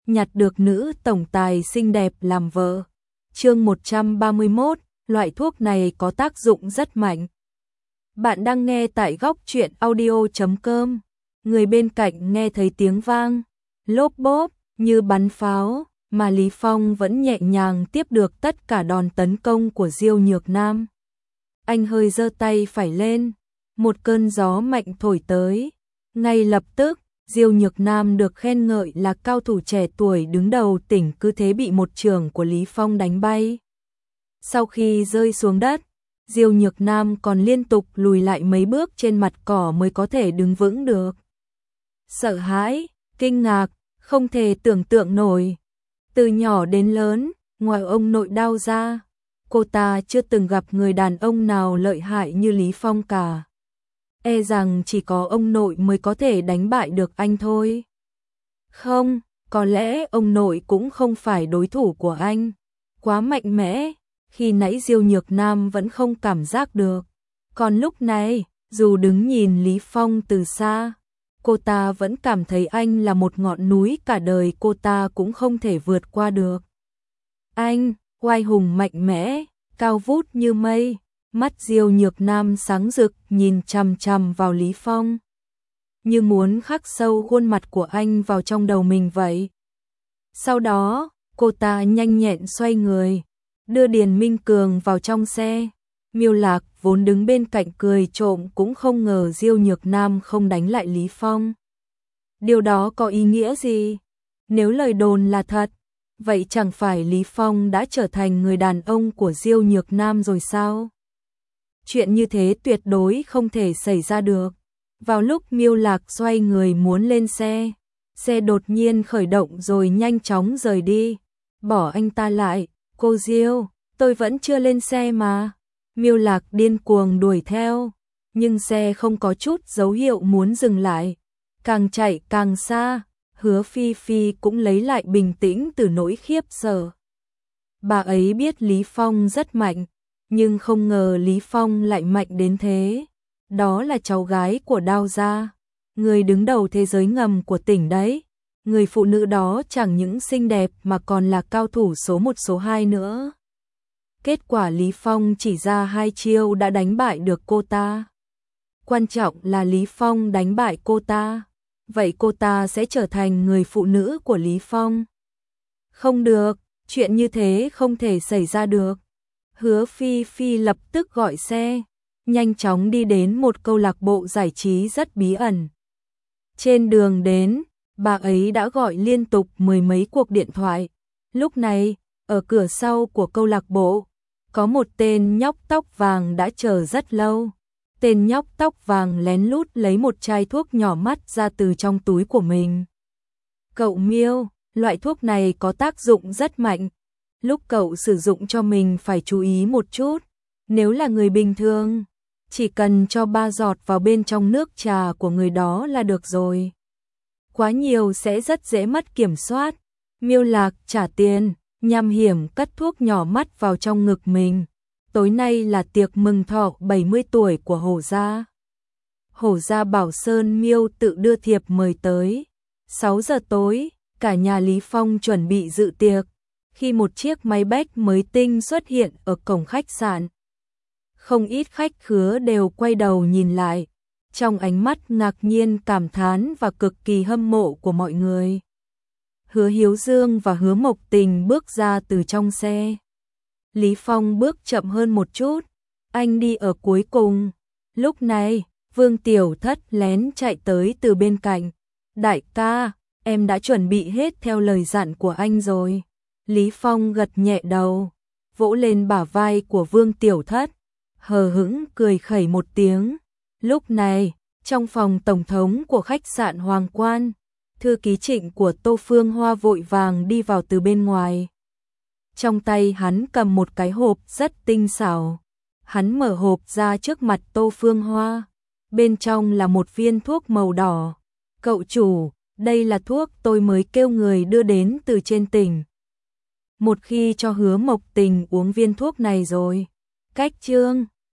nhặt được nữ tổng tài xinh đẹp làm vợ. Chương 131, loại thuốc này có tác dụng rất mạnh. Bạn đang nghe tại góc truyện audio.com. Người bên cạnh nghe thấy tiếng vang, lốp bốp, như bắn pháo, mà Lý Phong vẫn nhẹ nhàng tiếp được tất cả đòn tấn công của Diêu Nhược Nam. Anh hơi giơ tay phải lên, một cơn gió mạnh thổi tới. Ngay lập tức, Diêu Nhược Nam được khen ngợi là cao thủ trẻ tuổi đứng đầu tỉnh, cứ thế bị một chưởng của Lý Phong đánh bay. Sau khi rơi xuống đất, Diêu Nhược Nam còn liên tục lùi lại mấy bước trên mặt cỏ mới có thể đứng vững được. Sợ hãi, kinh ngạc, không thể tưởng tượng nổi. Từ nhỏ đến lớn, ngoài ông nội Đao ra, cô ta chưa từng gặp người đàn ông nào lợi hại như Lý Phong cả. E rằng chỉ có ông nội mới có thể đánh bại được anh thôi. Không, có lẽ ông nội cũng không phải đối thủ của anh. Quá mạnh mẽ, khi nãy Diêu Nhược Nam vẫn không cảm giác được. Còn lúc này, dù đứng nhìn Lý Phong từ xa, cô ta vẫn cảm thấy anh là một ngọn núi cả đời cô ta cũng không thể vượt qua được. Anh, oai hùng mạnh mẽ, cao vút như mây. Mắt Diêu Nhược Nam sáng rực nhìn chằm chằm vào Lý Phong, như muốn khắc sâu khuôn mặt của anh vào trong đầu mình vậy. Sau đó, cô ta nhanh nhẹn xoay người, đưa Điền Minh Cường vào trong xe. Miêu Lạc vốn đứng bên cạnh cười trộm cũng không ngờ Diêu Nhược Nam không đánh lại Lý Phong. Điều đó có ý nghĩa gì? Nếu lời đồn là thật, vậy chẳng phải Lý Phong đã trở thành người đàn ông của Diêu Nhược Nam rồi sao? Chuyện như thế tuyệt đối không thể xảy ra được. Vào lúc Miêu Lạc xoay người muốn lên xe, xe đột nhiên khởi động rồi nhanh chóng rời đi, bỏ anh ta lại. Cô Diêu, tôi vẫn chưa lên xe mà. Miêu Lạc điên cuồng đuổi theo, nhưng xe không có chút dấu hiệu muốn dừng lại. Càng chạy càng xa, Hứa Phi Phi cũng lấy lại bình tĩnh từ nỗi khiếp sợ. Bà ấy biết Lý Phong rất mạnh, nhưng không ngờ Lý Phong lại mạnh đến thế. Đó là cháu gái của Đao gia, người đứng đầu thế giới ngầm của tỉnh đấy. Người phụ nữ đó chẳng những xinh đẹp mà còn là cao thủ số 1 số 2 nữa. Kết quả Lý Phong chỉ ra 2 chiêu đã đánh bại được cô ta. Quan trọng là Lý Phong đánh bại cô ta, vậy cô ta sẽ trở thành người phụ nữ của Lý Phong. Không được, chuyện như thế không thể xảy ra được. Hứa Phi Phi lập tức gọi xe, nhanh chóng đi đến một câu lạc bộ giải trí rất bí ẩn. Trên đường đến, bà ấy đã gọi liên tục 10 mấy cuộc điện thoại. Lúc này, ở cửa sau của câu lạc bộ, có một tên nhóc tóc vàng đã chờ rất lâu. Tên nhóc tóc vàng lén lút lấy một chai thuốc nhỏ mắt ra từ trong túi của mình. Cậu Miêu, loại thuốc này có tác dụng rất mạnh. Lúc cậu sử dụng cho mình phải chú ý một chút. Nếu là người bình thường, chỉ cần cho 3 giọt vào bên trong nước trà của người đó là được rồi. Quá nhiều sẽ rất dễ mất kiểm soát. Miêu Lạc trả tiền, nham hiểm cất thuốc nhỏ mắt vào trong ngực mình. Tối nay là tiệc mừng thọ 70 tuổi của Hổ gia. Hổ gia Bảo Sơn Miêu tự đưa thiệp mời tới. 6 giờ tối, cả nhà Lý Phong chuẩn bị dự tiệc. Khi một chiếc máy bách mới tinh xuất hiện ở cổng khách sạn, không ít khách khứa đều quay đầu nhìn lại, trong ánh mắt ngạc nhiên, cảm thán và cực kỳ hâm mộ của mọi người. Hứa Hiếu Dương và Hứa Mộc Tình bước ra từ trong xe. Lý Phong bước chậm hơn một chút, anh đi ở cuối cùng. Lúc này, Vương Tiểu Thất lén chạy tới từ bên cạnh. Đại ca, em đã chuẩn bị hết theo lời dặn của anh rồi. Lý Phong gật nhẹ đầu, vỗ lên bả vai của Vương Tiểu Thất, hờ hững cười khẩy một tiếng. Lúc này, trong phòng tổng thống của khách sạn Hoàng Quan, thư ký Trịnh của Tô Phương Hoa vội vàng đi vào từ bên ngoài. Trong tay hắn cầm một cái hộp rất tinh xảo. Hắn mở hộp ra trước mặt Tô Phương Hoa. Bên trong là một viên thuốc màu đỏ. Cậu chủ, đây là thuốc tôi mới kêu người đưa đến từ trên tỉnh. Một khi cho Hứa Mộc Tình uống viên thuốc này rồi, cách chương